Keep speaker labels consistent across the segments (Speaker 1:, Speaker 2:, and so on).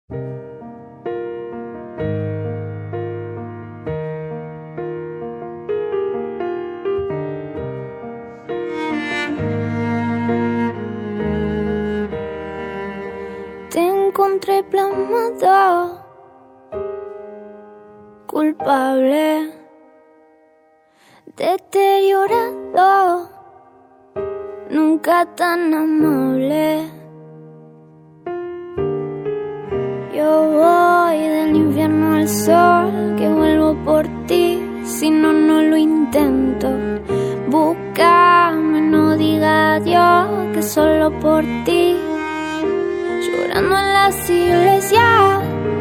Speaker 1: Te encontré plasmado, culpable, deteriorado, nunca tan amable. Yo voy del infierno al sol, que vuelvo por ti, si no, no lo intento. Búscame, no diga adiós, que solo por ti. Llorando en las iglesias,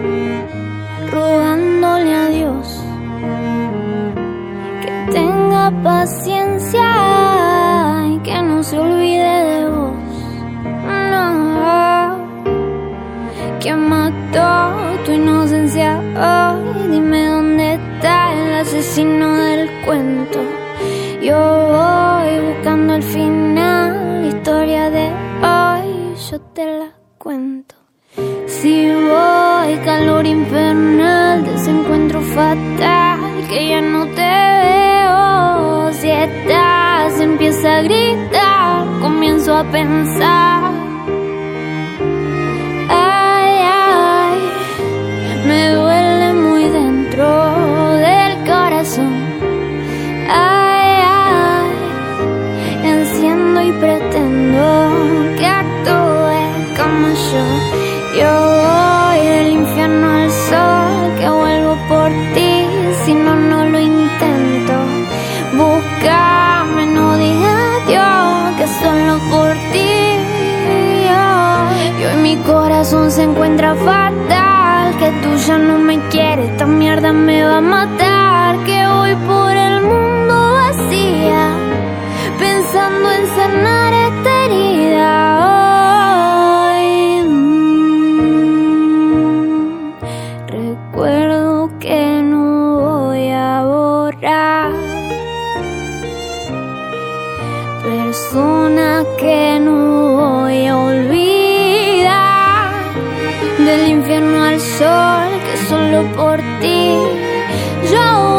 Speaker 1: rogándole a Dios que tenga paciencia y que no se olvide de vos. No, que mató tu inocencia hoy. Dime dónde está el asesino del cuento. Yo voy buscando el final, la historia de hoy, yo te la cuento. Si voy, calor infernal, desencuentro fatal, que ya no te veo. Si estás, empieza a gritar, comienzo a pensar. Ay, ay, me duele muy dentro del corazón. Ay, ay, enciendo y pretendo que actúe como yo. Yo voy del infierno al sol, que vuelvo por ti, si no, no lo intento. Búscame, no digas adiós, que solo por ti. Y hoy mi corazón se encuentra fatal, que tú ya no me quieres, esta mierda me va a matar. Que voy por el mundo vacía, pensando en sanar esta herida. Recuerdo que no voy a borrar, persona que no voy a olvidar. Del infierno al sol, que solo por ti yo